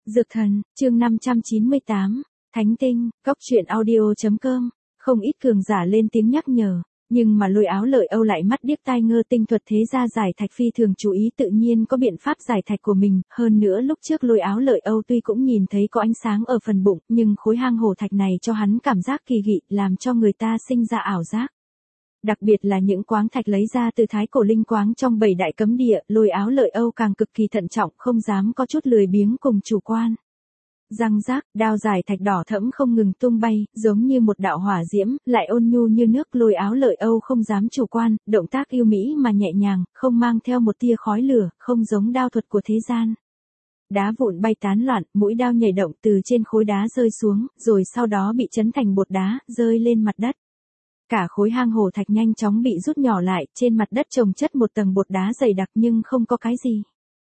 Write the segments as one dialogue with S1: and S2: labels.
S1: Dược thần, chương 598, Thánh tinh, Cóc truyện audio.com, không ít cường giả lên tiếng nhắc nhở, nhưng mà Lôi Áo Lợi Âu lại mắt điếc tai ngơ, tinh thuật thế gia giải thạch phi thường chú ý, tự nhiên có biện pháp giải thạch của mình, hơn nữa lúc trước Lôi Áo Lợi Âu tuy cũng nhìn thấy có ánh sáng ở phần bụng, nhưng khối hang hổ thạch này cho hắn cảm giác kỳ dị, làm cho người ta sinh ra ảo giác. Đặc biệt là những quáng thạch lấy ra từ thái cổ linh quáng trong 7 đại cấm địa, Lôi Áo Lợi Âu càng cực kỳ thận trọng, không dám có chút lười biếng cùng chủ quan. Răng rác, đao dài thạch đỏ thẫm không ngừng tung bay, giống như một đạo hỏa diễm, lại ôn nhu như nước. Lôi Áo Lợi Âu không dám chủ quan, động tác yêu mỹ mà nhẹ nhàng, không mang theo một tia khói lửa, không giống đao thuật của thế gian. Đá vụn bay tán loạn, mũi đao nhảy động từ trên khối đá rơi xuống, rồi sau đó bị chấn thành bột đá, rơi lên mặt đất. Cả khối hang hổ thạch nhanh chóng bị rút nhỏ lại, trên mặt đất chồng chất một tầng bột đá dày đặc nhưng không có cái gì.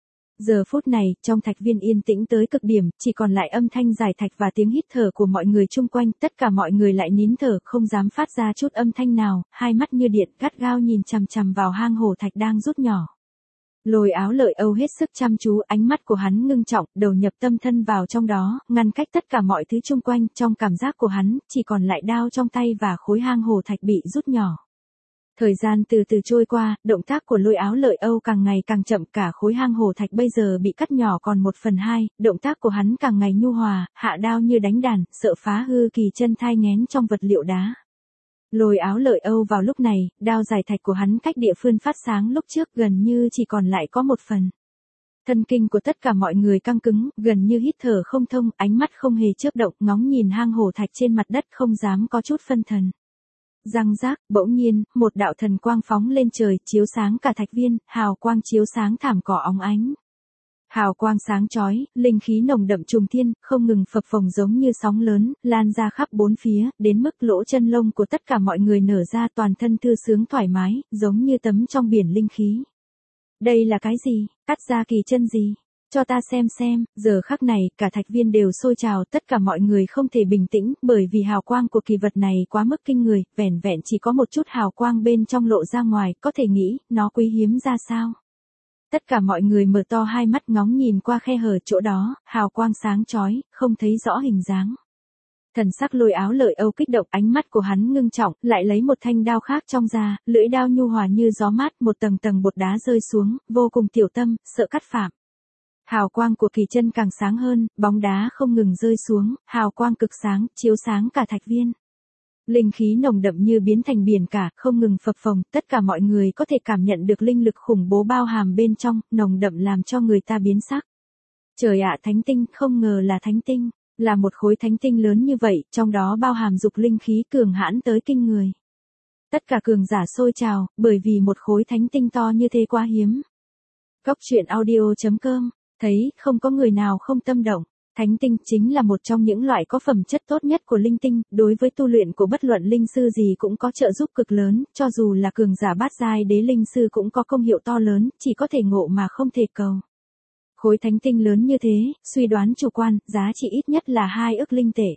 S1: Giờ phút này, trong thạch viên yên tĩnh tới cực điểm, chỉ còn lại âm thanh giải thạch và tiếng hít thở của mọi người chung quanh, tất cả mọi người lại nín thở, không dám phát ra chút âm thanh nào, hai mắt như điện, gắt gao nhìn chằm chằm vào hang hổ thạch đang rút nhỏ. Lôi Áo Lợi Âu hết sức chăm chú, ánh mắt của hắn ngưng trọng, đầu nhập tâm thân vào trong đó, ngăn cách tất cả mọi thứ chung quanh, trong cảm giác của hắn, chỉ còn lại đao trong tay và khối hang hổ thạch bị rút nhỏ. Thời gian từ từ trôi qua, động tác của Lôi Áo Lợi Âu càng ngày càng chậm, cả khối hang hổ thạch bây giờ bị cắt nhỏ còn 1/2, động tác của hắn càng ngày nhu hòa, hạ đao như đánh đàn, sợ phá hư kỳ chân thai nghén trong vật liệu đá. Lôi Áo Lợi Âu vào lúc này, đao giải thạch của hắn cách địa phương phát sáng lúc trước gần như chỉ còn lại có 1 phần. Thân kinh của tất cả mọi người căng cứng, gần như hít thở không thông, ánh mắt không hề chớp động, ngóng nhìn hang hổ thạch trên mặt đất không dám có chút phân thần. Răng rác, bỗng nhiên, một đạo thần quang phóng lên trời, chiếu sáng cả thạch viên, hào quang chiếu sáng thảm cỏ óng ánh. Hào quang sáng chói, linh khí nồng đậm trùng thiên, không ngừng phập phồng giống như sóng lớn, lan ra khắp bốn phía, đến mức lỗ chân lông của tất cả mọi người nở ra, toàn thân thư sướng thoải mái, giống như tấm trong biển linh khí. Đây là cái gì? Cắt ra kỳ chân gì? Cho ta xem, giờ khắc này, cả thạch viên đều sôi trào, tất cả mọi người không thể bình tĩnh, bởi vì hào quang của kỳ vật này quá mức kinh người, vẻn vẹn chỉ có một chút hào quang bên trong lộ ra ngoài, có thể nghĩ, nó quý hiếm ra sao. Tất cả mọi người mở to hai mắt ngóng nhìn qua khe hở chỗ đó, hào quang sáng chói, không thấy rõ hình dáng. Thần sắc Lôi Áo Lợi Âu kích động, ánh mắt của hắn ngưng trọng, lại lấy một thanh đao khác trong ra, lưỡi đao nhu hòa như gió mát, một tầng tầng bột đá rơi xuống, vô cùng tiểu tâm, sợ cắt phạm. Hào quang của kỳ chân càng sáng hơn, bóng đá không ngừng rơi xuống, hào quang cực sáng, chiếu sáng cả thạch viên. Linh khí nồng đậm như biến thành biển cả, không ngừng phập phồng, tất cả mọi người có thể cảm nhận được linh lực khủng bố bao hàm bên trong, nồng đậm làm cho người ta biến sắc. Trời ạ, thánh tinh, không ngờ là thánh tinh, là một khối thánh tinh lớn như vậy, trong đó bao hàm dục linh khí cường hãn tới kinh người. Tất cả cường giả sôi trào, bởi vì một khối thánh tinh to như thế quá hiếm. Cóc truyện audio.com, thấy không có người nào không tâm động. Thánh tinh chính là một trong những loại có phẩm chất tốt nhất của linh tinh, đối với tu luyện của bất luận linh sư gì cũng có trợ giúp cực lớn, cho dù là cường giả bát giai đế linh sư cũng có công hiệu to lớn, chỉ có thể ngộ mà không thể cầu. Khối thánh tinh lớn như thế, suy đoán chủ quan, giá trị ít nhất là 2 ức linh tệ.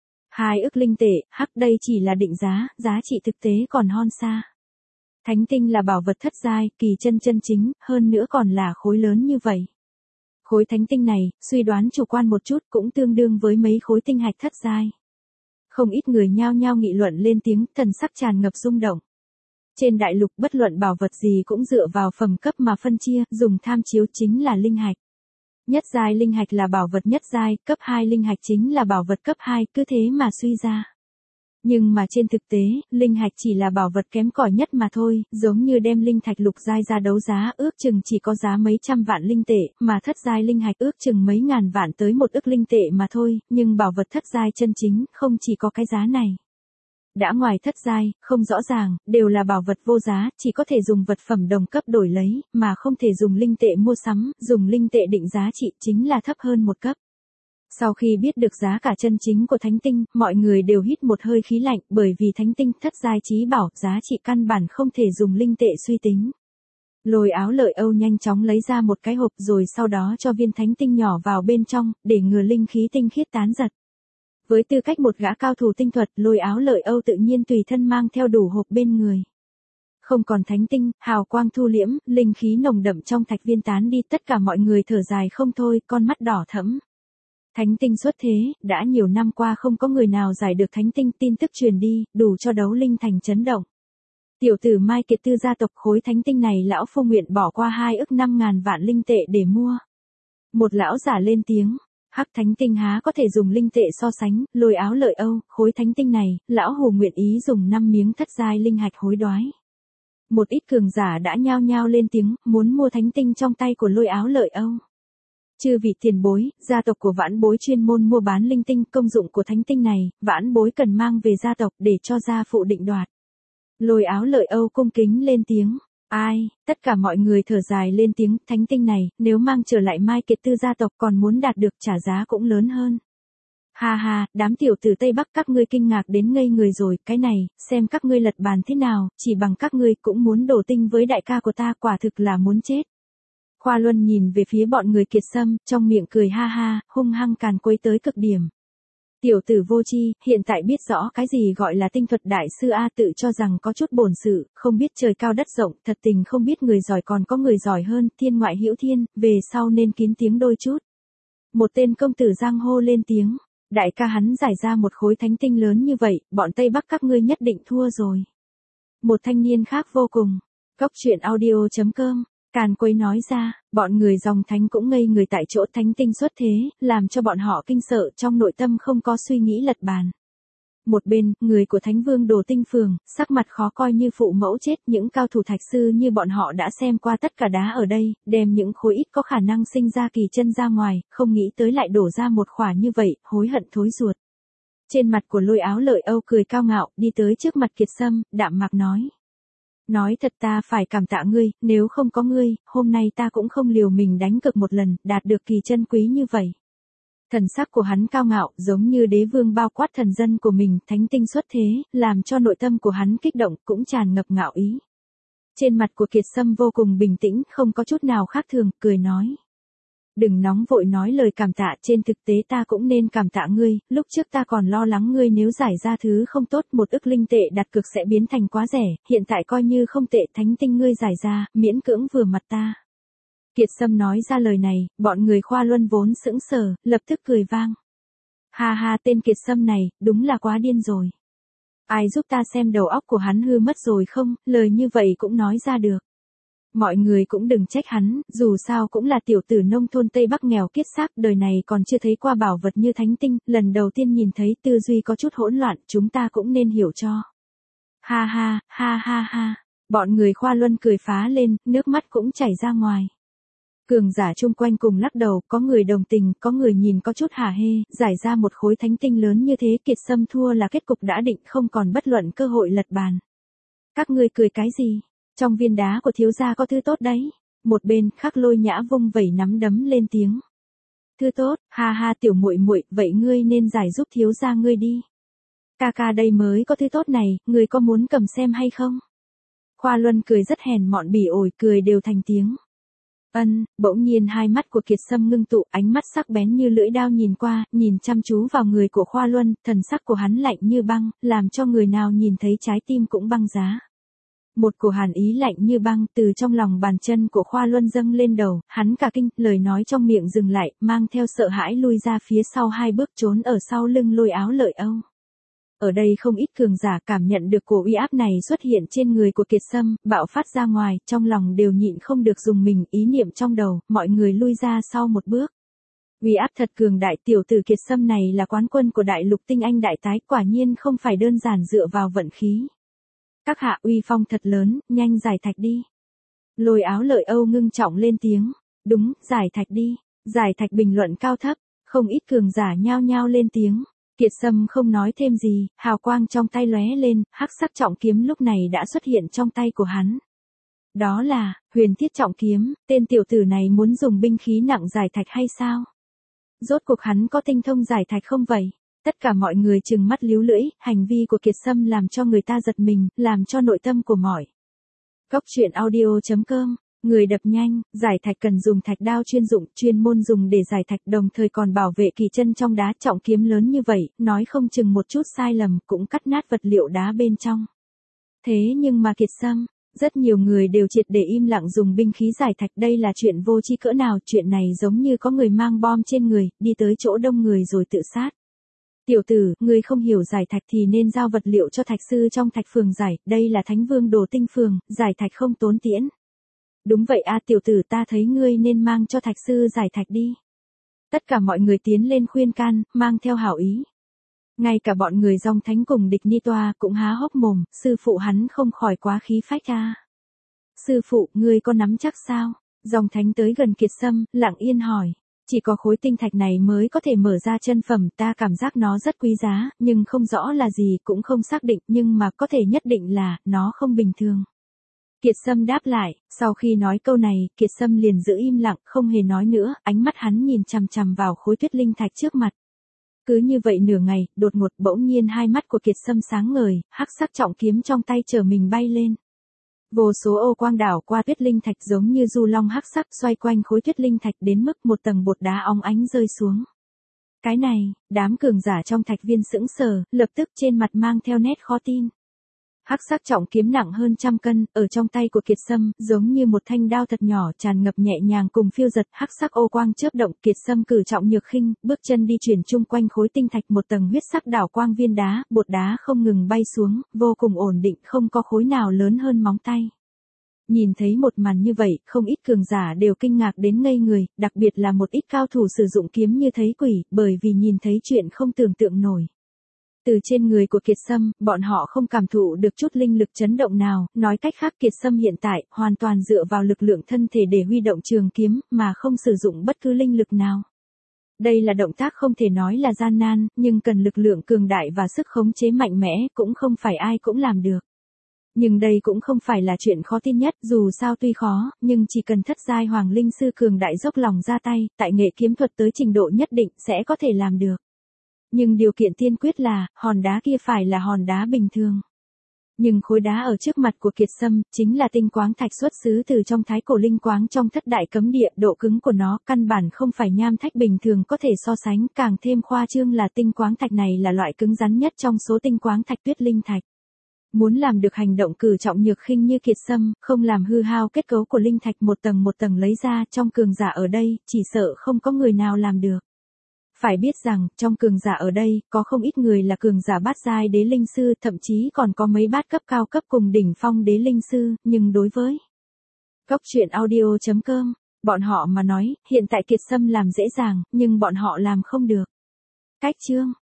S1: 2 ức linh tệ, hắc đây chỉ là định giá, giá trị thực tế còn hon xa. Thánh tinh là bảo vật thất giai, kỳ chân chân chính, hơn nữa còn là khối lớn như vậy. Khối thánh tinh này, suy đoán chủ quan một chút cũng tương đương với mấy khối tinh hạch thất giai. Không ít người nhao nhao nghị luận lên tiếng, thần sắc tràn ngập rung động. Trên đại lục bất luận bảo vật gì cũng dựa vào phẩm cấp mà phân chia, dùng tham chiếu chính là linh hạch. Nhất giai linh hạch là bảo vật nhất giai, cấp 2 linh hạch chính là bảo vật cấp 2, cứ thế mà suy ra. Nhưng mà trên thực tế, linh hạch chỉ là bảo vật kém cỏi nhất mà thôi, giống như đem linh thạch lục giai ra đấu giá, ước chừng chỉ có giá mấy trăm vạn linh tệ, mà thất giai linh hạch ước chừng mấy ngàn vạn tới 1 ức linh tệ mà thôi, nhưng bảo vật thất giai chân chính, không chỉ có cái giá này. Đã ngoài thất giai, không rõ ràng, đều là bảo vật vô giá, chỉ có thể dùng vật phẩm đồng cấp đổi lấy, mà không thể dùng linh tệ mua sắm, dùng linh tệ định giá trị chính là thấp hơn một cấp. Sau khi biết được giá cả chân chính của thánh tinh, mọi người đều hít một hơi khí lạnh, bởi vì thánh tinh thất giai chí bảo, giá trị căn bản không thể dùng linh tệ suy tính. Lôi Áo Lợi Âu nhanh chóng lấy ra một cái hộp rồi sau đó cho viên thánh tinh nhỏ vào bên trong, để ngừa linh khí tinh khiết tán giật. Với tư cách một gã cao thủ tinh thuật, Lôi Áo Lợi Âu tự nhiên tùy thân mang theo đủ hộp bên người. Không còn thánh tinh, hào quang thu liễm, linh khí nồng đậm trong thạch viên tán đi, tất cả mọi người thở dài không thôi, con mắt đỏ thẫm. Thánh tinh xuất thế, đã nhiều năm qua không có người nào giải được thánh tinh, tin tức truyền đi, đủ cho đấu linh thành chấn động. Tiểu tử Mai Kiệt Tư gia tộc khối thánh tinh này lão phu nguyện bỏ qua 2 ức 5.000 vạn linh tệ để mua. Một lão giả lên tiếng, hắc thánh tinh há có thể dùng linh tệ so sánh, Lôi Áo Lợi Âu, khối thánh tinh này, lão hù nguyện ý dùng 5 miếng thất giai linh hạch hối đoái. Một ít cường giả đã nhao nhao lên tiếng, muốn mua thánh tinh trong tay của Lôi Áo Lợi Âu. Chư vị tiền bối, gia tộc của Vãn Bối chuyên môn mua bán linh tinh, công dụng của thánh tinh này, Vãn Bối cần mang về gia tộc để cho gia phụ định đoạt. Lôi Áo Lợi Âu cung kính lên tiếng. Ai, tất cả mọi người thở dài lên tiếng, thánh tinh này, nếu mang trở lại Mai Kiệt Tư gia tộc còn muốn đạt được trả giá cũng lớn hơn. Ha ha, đám tiểu tử Tây Bắc các ngươi kinh ngạc đến ngây người rồi, cái này, xem các ngươi lật bàn thế nào, chỉ bằng các ngươi cũng muốn đổ tinh với đại ca của ta, quả thực là muốn chết. Khoa Luân nhìn về phía bọn người Kiệt Sâm, trong miệng cười ha ha, hung hăng càn quấy tới cực điểm. Tiểu tử vô tri, hiện tại biết rõ cái gì gọi là tinh thuật đại sư A, tự cho rằng có chút bổn sự, không biết trời cao đất rộng, thật tình không biết người giỏi còn có người giỏi hơn, thiên ngoại hữu thiên, về sau nên kín tiếng đôi chút. Một tên công tử giang hô lên tiếng, đại ca hắn giải ra một khối thánh tinh lớn như vậy, bọn Tây Bắc các ngươi nhất định thua rồi. Một thanh niên khác vô cùng, Cốc Truyện Audio.com, càn quấy nói ra, bọn người dòng thánh cũng ngây người tại chỗ, thánh tinh xuất thế, làm cho bọn họ kinh sợ, trong nội tâm không có suy nghĩ lật bàn. Một bên, người của Thánh Vương Đồ Tinh Phường, sắc mặt khó coi như phụ mẫu chết, những cao thủ thạch sư như bọn họ đã xem qua tất cả đá ở đây, đem những khối ít có khả năng sinh ra kỳ chân ra ngoài, không nghĩ tới lại đổ ra một khỏa như vậy, hối hận thối ruột. Trên mặt của Lôi Áo Lợi Âu cười cao ngạo, đi tới trước mặt Kiệt Sâm, đạm mạc nói. Nói thật ta phải cảm tạ ngươi, nếu không có ngươi, hôm nay ta cũng không liều mình đánh cược một lần, đạt được kỳ chân quý như vậy. Thần sắc của hắn cao ngạo, giống như đế vương bao quát thần dân của mình, thánh tinh xuất thế, làm cho nội tâm của hắn kích động, cũng tràn ngập ngạo ý. Trên mặt của Kiệt Sâm vô cùng bình tĩnh, không có chút nào khác thường, cười nói. Đừng nóng vội nói lời cảm tạ, trên thực tế ta cũng nên cảm tạ ngươi, lúc trước ta còn lo lắng ngươi nếu giải ra thứ không tốt, 1 ức linh tệ đặt cược sẽ biến thành quá rẻ, hiện tại coi như không tệ, thánh tinh ngươi giải ra, miễn cưỡng vừa mặt ta. Kiệt Sâm nói ra lời này, bọn người Khoa Luân vốn sững sờ, lập tức cười vang. Ha ha, tên Kiệt Sâm này, đúng là quá điên rồi. Ai giúp ta xem đầu óc của hắn hư mất rồi không, lời như vậy cũng nói ra được. Mọi người cũng đừng trách hắn, dù sao cũng là tiểu tử nông thôn Tây Bắc nghèo kiết xác, đời này còn chưa thấy qua bảo vật như thánh tinh, lần đầu tiên nhìn thấy, tư duy có chút hỗn loạn, chúng ta cũng nên hiểu cho. Ha ha, ha ha ha, bọn người Khoa Luân cười phá lên, nước mắt cũng chảy ra ngoài. Cường giả chung quanh cùng lắc đầu, có người đồng tình, có người nhìn có chút hả hê, giải ra một khối thánh tinh lớn như thế, Kiệt Sâm thua là kết cục đã định, không còn bất luận cơ hội lật bàn. Các ngươi cười cái gì? Trong viên đá của thiếu gia có thứ tốt đấy. Một bên, Khắc Lôi Nhã vung vẩy nắm đấm lên tiếng. Thứ tốt, ha ha tiểu muội muội, vậy ngươi nên giải giúp thiếu gia ngươi đi. Ca ca đây mới có thứ tốt này, ngươi có muốn cầm xem hay không? Khoa Luân cười rất hèn mọn bỉ ổi, cười đều thành tiếng. Bỗng nhiên hai mắt của Kiệt Sâm ngưng tụ, ánh mắt sắc bén như lưỡi dao nhìn qua, nhìn chăm chú vào người của Khoa Luân, thần sắc của hắn lạnh như băng, làm cho người nào nhìn thấy trái tim cũng băng giá. Một cổ hàn ý lạnh như băng từ trong lòng bàn chân của Khoa Luân dâng lên đầu, hắn cả kinh, lời nói trong miệng dừng lại, mang theo sợ hãi lui ra phía sau 2 bước trốn ở sau lưng Lôi Áo Lợi Âu. Ở đây không ít cường giả cảm nhận được cổ uy áp này xuất hiện trên người của Kiệt Sâm, bạo phát ra ngoài, trong lòng đều nhịn không được dùng mình, ý niệm trong đầu, mọi người lui ra sau một bước. Uy áp thật cường đại, tiểu tử Kiệt Sâm này là quán quân của đại lục tinh anh đại tái, quả nhiên không phải đơn giản dựa vào vận khí. Các hạ uy phong thật lớn, nhanh giải thạch đi. Lôi Áo Lợi Âu ngưng trọng lên tiếng. Đúng, giải thạch đi. Giải thạch bình luận cao thấp, không ít cường giả nhao nhao lên tiếng. Kiệt Sâm không nói thêm gì, hào quang trong tay lóe lên, hắc sắc trọng kiếm lúc này đã xuất hiện trong tay của hắn. Đó là, Huyền Thiết trọng kiếm, tên tiểu tử này muốn dùng binh khí nặng giải thạch hay sao? Rốt cuộc hắn có tinh thông giải thạch không vậy? Tất cả mọi người trừng mắt líu lưỡi, hành vi của Kiệt Sâm làm cho người ta giật mình, làm cho nội tâm của mọi. Cốc Truyện Audio.com, người đập nhanh, giải thạch cần dùng thạch đao chuyên dụng, chuyên môn dùng để giải thạch, đồng thời còn bảo vệ kỳ chân trong đá, trọng kiếm lớn như vậy, nói không chừng một chút sai lầm cũng cắt nát vật liệu đá bên trong. Thế nhưng mà Kiệt Sâm, Rất nhiều người đều triệt để im lặng dùng binh khí giải thạch, đây là chuyện vô tri cỡ nào, chuyện này giống như có người mang bom trên người, đi tới chỗ đông người rồi tự sát. Tiểu tử, ngươi không hiểu giải thạch thì nên giao vật liệu cho thạch sư trong thạch phường giải, đây là Thánh Vương Đồ Tinh phường, giải thạch không tốn tiễn. Đúng vậy a, tiểu tử, ta thấy ngươi nên mang cho thạch sư giải thạch đi. Tất cả mọi người tiến lên khuyên can, mang theo hảo ý. Ngay cả bọn người dòng thánh cùng địch ni toa cũng há hốc mồm, sư phụ hắn không khỏi quá khí phách a. Sư phụ, ngươi có nắm chắc sao? Dòng thánh tới gần Kiệt Sâm, lặng yên hỏi. Chỉ có khối tinh thạch này mới có thể mở ra chân phẩm, ta cảm giác nó rất quý giá, nhưng không rõ là gì, cũng không xác định, nhưng mà có thể nhất định là, nó không bình thường. Kiệt Sâm đáp lại, sau khi nói câu này, Kiệt Sâm liền giữ im lặng, không hề nói nữa, ánh mắt hắn nhìn chằm chằm vào khối tuyết linh thạch trước mặt. Cứ như vậy nửa ngày, đột ngột bỗng nhiên hai mắt của Kiệt Sâm sáng ngời, hắc sắc trọng kiếm trong tay chở mình bay lên. Vô số ô quang đảo qua tuyết linh thạch giống như du long hắc sắc xoay quanh khối tuyết linh thạch đến mức một tầng bột đá óng ánh rơi xuống. Cái này, đám cường giả trong thạch viên sững sờ, lập tức trên mặt mang theo nét khó tin. Hắc sắc trọng kiếm nặng hơn 100 cân, ở trong tay của Kiệt Sâm, giống như một thanh đao thật nhỏ tràn ngập nhẹ nhàng cùng phiêu giật, hắc sắc ô quang chớp động, Kiệt Sâm cử trọng nhược khinh, bước chân đi chuyển chung quanh khối tinh thạch, một tầng huyết sắc đảo quang viên đá, bột đá không ngừng bay xuống, vô cùng ổn định, không có khối nào lớn hơn móng tay. Nhìn thấy một màn như vậy, không ít cường giả đều kinh ngạc đến ngây người, đặc biệt là một ít cao thủ sử dụng kiếm như thấy quỷ, bởi vì nhìn thấy chuyện không tưởng tượng nổi. Từ trên người của Kiệt Sâm, bọn họ không cảm thụ được chút linh lực chấn động nào, nói cách khác Kiệt Sâm hiện tại, hoàn toàn dựa vào lực lượng thân thể để huy động trường kiếm, mà không sử dụng bất cứ linh lực nào. Đây là động tác không thể nói là gian nan, nhưng cần lực lượng cường đại và sức khống chế mạnh mẽ, cũng không phải ai cũng làm được. Nhưng đây cũng không phải là chuyện khó tin nhất, dù sao tuy khó, nhưng chỉ cần thất giai hoàng linh sư cường đại dốc lòng ra tay, tại nghệ kiếm thuật tới trình độ nhất định sẽ có thể làm được. Nhưng điều kiện tiên quyết là, hòn đá kia phải là hòn đá bình thường. Nhưng khối đá ở trước mặt của Kiệt Sâm, chính là tinh quáng thạch xuất xứ từ trong thái cổ linh quáng trong thất đại cấm địa, độ cứng của nó, căn bản không phải nham thạch bình thường có thể so sánh, càng thêm khoa trương là tinh quáng thạch này là loại cứng rắn nhất trong số tinh quáng thạch tuyết linh thạch. Muốn làm được hành động cử trọng nhược khinh như Kiệt Sâm, không làm hư hao kết cấu của linh thạch một tầng lấy ra, trong cường giả ở đây, chỉ sợ không có người nào làm được. Phải biết rằng, trong cường giả ở đây, có không ít người là cường giả bát giai đế linh sư, thậm chí còn có mấy bát cấp cao cấp cùng đỉnh phong đế linh sư, nhưng đối với Cốc truyện audio.com, bọn họ mà nói, hiện tại Kiệt Sâm làm dễ dàng, nhưng bọn họ làm không được. Cách chương